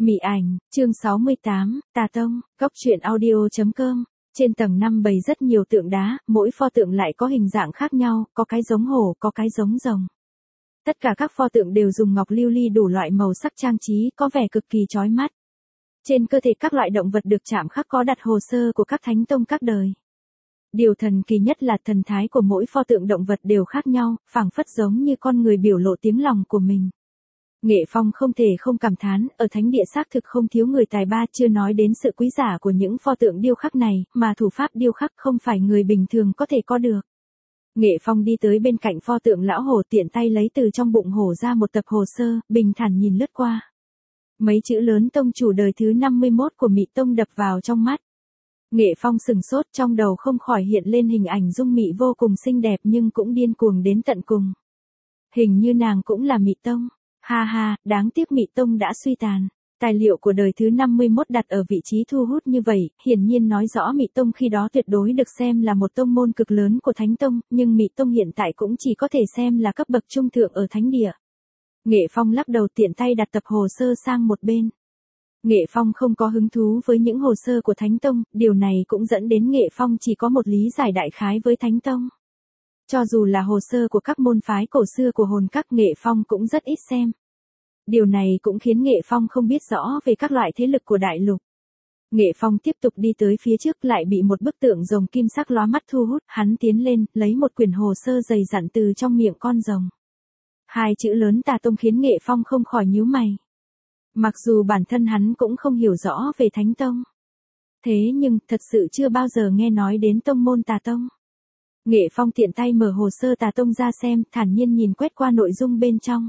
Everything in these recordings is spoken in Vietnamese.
Mị ảnh, chương 68, Tà Tông, Góc truyện audio.com. Trên tầng 5 bày rất nhiều tượng đá, mỗi pho tượng lại có hình dạng khác nhau, có cái giống hổ, có cái giống rồng. Tất cả các pho tượng đều dùng ngọc lưu ly đủ loại màu sắc trang trí, có vẻ cực kỳ chói mắt. Trên cơ thể các loại động vật được chạm khắc có đặt hồ sơ của các thánh tông các đời. Điều thần kỳ nhất là thần thái của mỗi pho tượng động vật đều khác nhau, phảng phất giống như con người biểu lộ tiếng lòng của mình. Nghệ Phong không thể không cảm thán, ở thánh địa xác thực không thiếu người tài ba, chưa nói đến sự quý giá của những pho tượng điêu khắc này, mà thủ pháp điêu khắc không phải người bình thường có thể có được. Nghệ Phong đi tới bên cạnh pho tượng lão hổ, tiện tay lấy từ trong bụng hổ ra một tập hồ sơ, bình thản nhìn lướt qua. Mấy chữ lớn tông chủ đời thứ 51 của Mị Tông đập vào trong mắt. Nghệ Phong sừng sốt, trong đầu không khỏi hiện lên hình ảnh Dung Mị vô cùng xinh đẹp nhưng cũng điên cuồng đến tận cùng. Hình như nàng cũng là Mị Tông. Ha ha, đáng tiếc Mị Tông đã suy tàn. Tài liệu của đời thứ 51 đặt ở vị trí thu hút như vậy, hiển nhiên nói rõ Mị Tông khi đó tuyệt đối được xem là một tông môn cực lớn của Thánh Tông, nhưng Mị Tông hiện tại cũng chỉ có thể xem là cấp bậc trung thượng ở Thánh Địa. Nghệ Phong lắc đầu, tiện tay đặt tập hồ sơ sang một bên. Nghệ Phong không có hứng thú với những hồ sơ của Thánh Tông, điều này cũng dẫn đến Nghệ Phong chỉ có một lý giải đại khái với Thánh Tông. Cho dù là hồ sơ của các môn phái cổ xưa của hồn các, Nghệ Phong cũng rất ít xem. Điều này cũng khiến Nghệ Phong không biết rõ về các loại thế lực của đại lục. Nghệ Phong tiếp tục đi tới phía trước, lại bị một bức tượng rồng kim sắc lóa mắt thu hút, hắn tiến lên, lấy một quyển hồ sơ dày dặn từ trong miệng con rồng. Hai chữ lớn Tà Tông khiến Nghệ Phong không khỏi nhíu mày. Mặc dù bản thân hắn cũng không hiểu rõ về Thánh Tông. Thế nhưng, thật sự chưa bao giờ nghe nói đến tông môn Tà Tông. Nghệ Phong tiện tay mở hồ sơ Tà Tông ra xem, thản nhiên nhìn quét qua nội dung bên trong.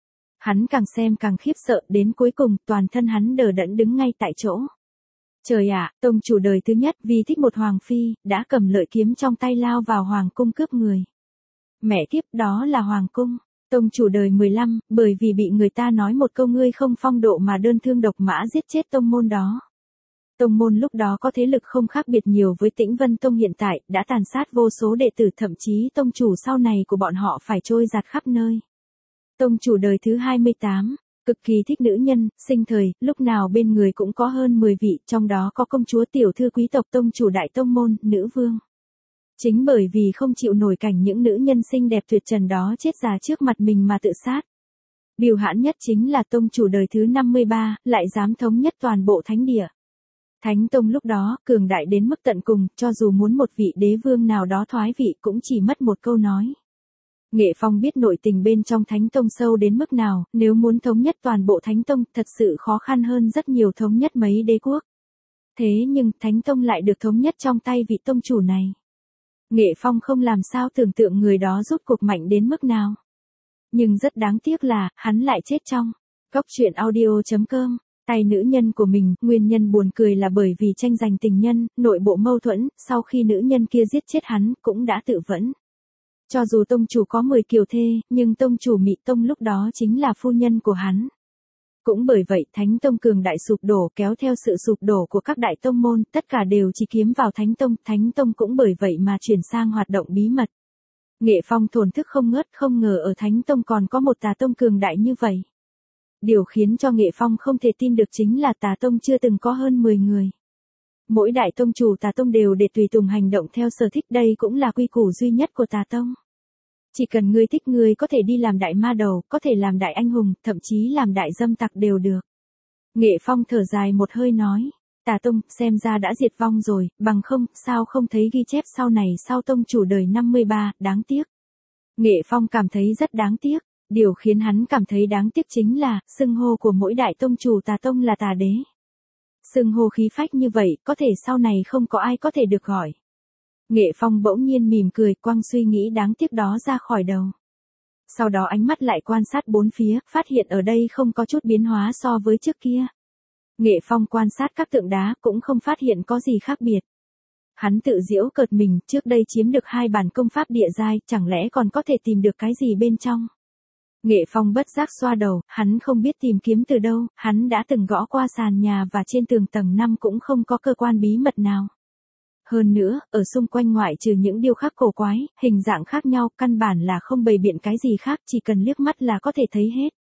Hắn càng xem càng khiếp sợ, đến cuối cùng, toàn thân hắn đờ đẫn đứng ngay tại chỗ. Trời ạ, tông chủ đời thứ nhất vì thích một hoàng phi, đã cầm lợi kiếm trong tay lao vào hoàng cung cướp người. Mẹ kiếp, đó là hoàng cung. Tông chủ đời 15, bởi vì bị người ta nói một câu ngươi không phong độ mà đơn thương độc mã giết chết tông môn đó. Tông môn lúc đó có thế lực không khác biệt nhiều với Tĩnh Vân Tông hiện tại, đã tàn sát vô số đệ tử, thậm chí tông chủ sau này của bọn họ phải trôi giạt khắp nơi. Tông chủ đời thứ 28, cực kỳ thích nữ nhân, sinh thời, lúc nào bên người cũng có hơn 10 vị, trong đó có công chúa tiểu thư quý tộc, tông chủ đại tông môn, nữ vương. Chính bởi vì không chịu nổi cảnh những nữ nhân xinh đẹp tuyệt trần đó chết già trước mặt mình mà tự sát. Bìu hãn nhất chính là tông chủ đời thứ 53, lại dám thống nhất toàn bộ thánh địa. Thánh Tông lúc đó, cường đại đến mức tận cùng, cho dù muốn một vị đế vương nào đó thoái vị cũng chỉ mất một câu nói. Nghệ Phong biết nội tình bên trong Thánh Tông sâu đến mức nào, nếu muốn thống nhất toàn bộ Thánh Tông, thật sự khó khăn hơn rất nhiều thống nhất mấy đế quốc. Thế nhưng, Thánh Tông lại được thống nhất trong tay vị tông chủ này. Nghệ Phong không làm sao tưởng tượng người đó rốt cuộc mạnh đến mức nào. Nhưng rất đáng tiếc là, hắn lại chết trong Góc truyện audio.com. Tay nữ nhân của mình, nguyên nhân buồn cười là bởi vì tranh giành tình nhân, nội bộ mâu thuẫn, sau khi nữ nhân kia giết chết hắn, cũng đã tự vẫn. Cho dù tông chủ có 10 kiều thê, nhưng tông chủ Mị Tông lúc đó chính là phu nhân của hắn. Cũng bởi vậy, Thánh Tông cường đại sụp đổ, kéo theo sự sụp đổ của các đại tông môn, tất cả đều chỉ kiếm vào Thánh Tông cũng bởi vậy mà chuyển sang hoạt động bí mật. Nghệ Phong thổn thức không ngớt, không ngờ ở Thánh Tông còn có một Tà Tông cường đại như vậy. Điều khiến cho Nghệ Phong không thể tin được chính là Tà Tông chưa từng có hơn 10 người. Mỗi đại tông chủ Tà Tông đều để tùy tùng hành động theo sở thích, đây cũng là quy củ duy nhất của Tà Tông. Chỉ cần ngươi thích, ngươi có thể đi làm đại ma đầu, có thể làm đại anh hùng, thậm chí làm đại dâm tặc đều được. Nghệ Phong thở dài một hơi nói, Tà Tông, xem ra đã diệt vong rồi, bằng không, sao không thấy ghi chép sau này sau tông chủ đời 53, đáng tiếc. Nghệ Phong cảm thấy rất đáng tiếc. Điều khiến hắn cảm thấy đáng tiếc chính là, xưng hô của mỗi đại tông chủ Tà Tông là Tà Đế. Xưng hô khí phách như vậy, có thể sau này không có ai có thể được gọi. Nghệ Phong bỗng nhiên mỉm cười, quăng suy nghĩ đáng tiếc đó ra khỏi đầu. Sau đó ánh mắt lại quan sát bốn phía, phát hiện ở đây không có chút biến hóa so với trước kia. Nghệ Phong quan sát các tượng đá, cũng không phát hiện có gì khác biệt. Hắn tự giễu cợt mình, trước đây chiếm được 2 bản công pháp địa giai, chẳng lẽ còn có thể tìm được cái gì bên trong. Nghệ Phong bất giác xoa đầu, hắn không biết tìm kiếm từ đâu, hắn đã từng gõ qua sàn nhà và trên tường tầng 5 cũng không có cơ quan bí mật nào. Hơn nữa, ở xung quanh ngoại trừ những điêu khắc cổ quái, hình dạng khác nhau, căn bản là không bày biện cái gì khác, chỉ cần liếc mắt là có thể thấy hết.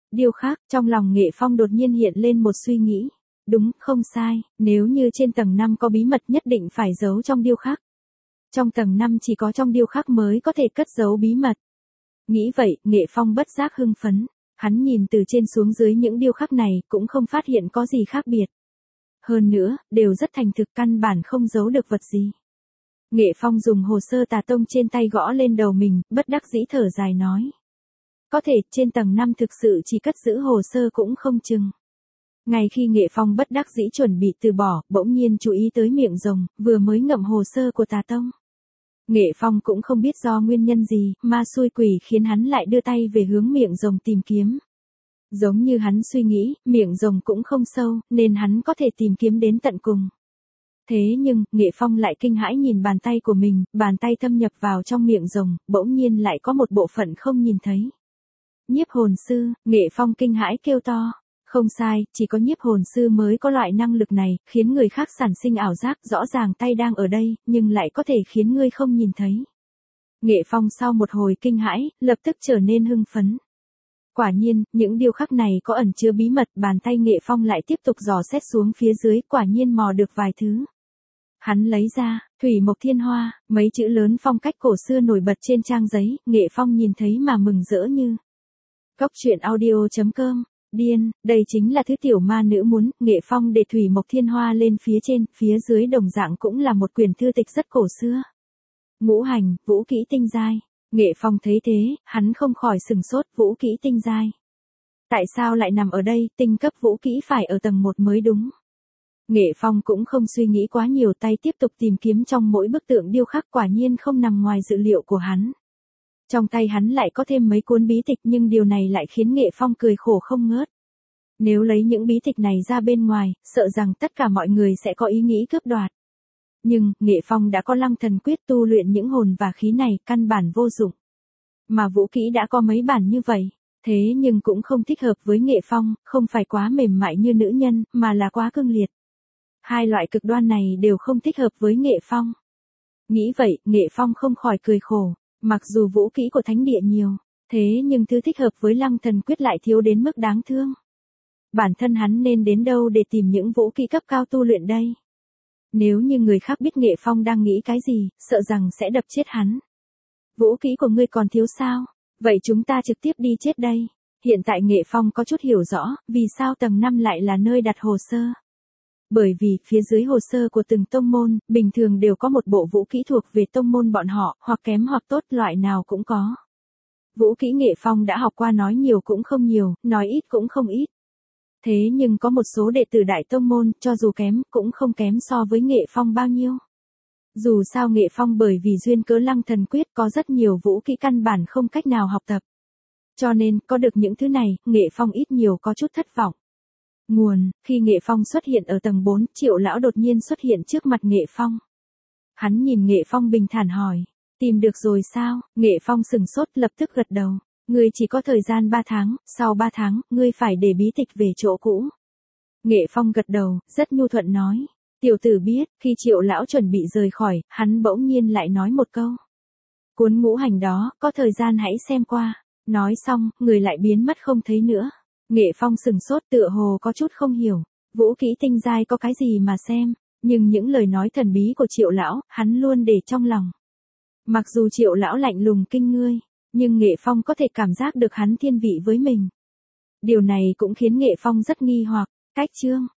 Điêu khắc, trong lòng Nghệ Phong đột nhiên hiện lên một suy nghĩ. Đúng, không sai, nếu như trên tầng 5 có bí mật nhất định phải giấu trong điêu khắc. Trong tầng 5 chỉ có trong điêu khắc mới có thể cất giấu bí mật. Nghĩ vậy, Nghệ Phong bất giác hưng phấn. Hắn nhìn từ trên xuống dưới những điêu khắc này cũng không phát hiện có gì khác biệt. Hơn nữa, đều rất thành thực, căn bản không giấu được vật gì. Nghệ Phong dùng hồ sơ tà tông trên tay gõ lên đầu mình, bất đắc dĩ thở dài nói. Có thể, trên tầng 5 thực sự chỉ cất giữ hồ sơ cũng không chừng. Ngay khi Nghệ Phong bất đắc dĩ chuẩn bị từ bỏ, bỗng nhiên chú ý tới miệng rồng, vừa mới ngậm hồ sơ của tà tông. Nghệ Phong cũng không biết do nguyên nhân gì, ma xui quỷ khiến hắn lại đưa tay về hướng miệng rồng tìm kiếm. Giống như hắn suy nghĩ, miệng rồng cũng không sâu, nên hắn có thể tìm kiếm đến tận cùng. Thế nhưng, Nghệ Phong lại kinh hãi nhìn bàn tay của mình, bàn tay thâm nhập vào trong miệng rồng, bỗng nhiên lại có một bộ phận không nhìn thấy. Nhiếp hồn sư, Nghệ Phong kinh hãi kêu to. Không sai, chỉ có nhiếp hồn sư mới có loại năng lực này, khiến người khác sản sinh ảo giác, rõ ràng tay đang ở đây, nhưng lại có thể khiến ngươi không nhìn thấy. Nghệ Phong sau một hồi kinh hãi, lập tức trở nên hưng phấn. Quả nhiên, những điêu khắc này có ẩn chứa bí mật, bàn tay Nghệ Phong lại tiếp tục dò xét xuống phía dưới, quả nhiên mò được vài thứ. Hắn lấy ra, Thủy Mộc Thiên Hoa, mấy chữ lớn phong cách cổ xưa nổi bật trên trang giấy, Nghệ Phong nhìn thấy mà mừng rỡ như. Góc truyện audio.com. Điên, đây chính là thứ tiểu ma nữ muốn. Nghệ Phong để Thủy Mộc Thiên Hoa lên phía trên, phía dưới đồng dạng cũng là một quyển thư tịch rất cổ xưa. Ngũ hành, vũ kỹ tinh giai. Nghệ Phong thấy thế, hắn không khỏi sừng sốt, vũ kỹ tinh giai. Tại sao lại nằm ở đây, tinh cấp vũ kỹ phải ở tầng 1 mới đúng. Nghệ Phong cũng không suy nghĩ quá nhiều, tay tiếp tục tìm kiếm trong mỗi bức tượng điêu khắc, quả nhiên không nằm ngoài dự liệu của hắn. Trong tay hắn lại có thêm mấy cuốn bí tịch, nhưng điều này lại khiến Nghệ Phong cười khổ không ngớt. Nếu lấy những bí tịch này ra bên ngoài, sợ rằng tất cả mọi người sẽ có ý nghĩ cướp đoạt. Nhưng, Nghệ Phong đã có Lăng Thần Quyết, tu luyện những hồn và khí này, căn bản vô dụng. Mà vũ kỹ đã có mấy bản như vậy, thế nhưng cũng không thích hợp với Nghệ Phong, không phải quá mềm mại như nữ nhân, mà là quá cương liệt. Hai loại cực đoan này đều không thích hợp với Nghệ Phong. Nghĩ vậy, Nghệ Phong không khỏi cười khổ. Mặc dù vũ kỹ của thánh địa nhiều, thế nhưng thứ thích hợp với Lăng Thần Quyết lại thiếu đến mức đáng thương. Bản thân hắn nên đến đâu để tìm những vũ kỹ cấp cao tu luyện đây? Nếu như người khác biết Nghệ Phong đang nghĩ cái gì, sợ rằng sẽ đập chết hắn. Vũ kỹ của ngươi còn thiếu sao? Vậy chúng ta trực tiếp đi chết đây. Hiện tại Nghệ Phong có chút hiểu rõ, vì sao tầng 5 lại là nơi đặt hồ sơ. Bởi vì, phía dưới hồ sơ của từng tông môn, bình thường đều có một bộ vũ kỹ thuộc về tông môn bọn họ, hoặc kém hoặc tốt, loại nào cũng có. Vũ kỹ Nghệ Phong đã học qua, nói nhiều cũng không nhiều, nói ít cũng không ít. Thế nhưng có một số đệ tử đại tông môn, cho dù kém, cũng không kém so với Nghệ Phong bao nhiêu. Dù sao Nghệ Phong bởi vì duyên cớ Lăng Thần Quyết có rất nhiều vũ kỹ căn bản không cách nào học tập. Cho nên, có được những thứ này, Nghệ Phong ít nhiều có chút thất vọng. Nguồn, khi Nghệ Phong xuất hiện ở tầng 4, Triệu lão đột nhiên xuất hiện trước mặt Nghệ Phong. Hắn nhìn Nghệ Phong bình thản hỏi, tìm được rồi sao? Nghệ Phong sừng sốt, lập tức gật đầu. Ngươi chỉ có thời gian 3 tháng, sau 3 tháng, ngươi phải để bí tịch về chỗ cũ. Nghệ Phong gật đầu, rất nhu thuận nói. Tiểu tử biết, khi Triệu lão chuẩn bị rời khỏi, hắn bỗng nhiên lại nói một câu. Cuốn ngũ hành đó, có thời gian hãy xem qua. Nói xong, người lại biến mất không thấy nữa. Nghệ Phong sừng sốt, tựa hồ có chút không hiểu. Vũ kỹ tinh giai có cái gì mà xem, nhưng những lời nói thần bí của Triệu lão, hắn luôn để trong lòng. Mặc dù Triệu lão lạnh lùng kinh ngươi, nhưng Nghệ Phong có thể cảm giác được hắn thiên vị với mình. Điều này cũng khiến Nghệ Phong rất nghi hoặc. Cách chương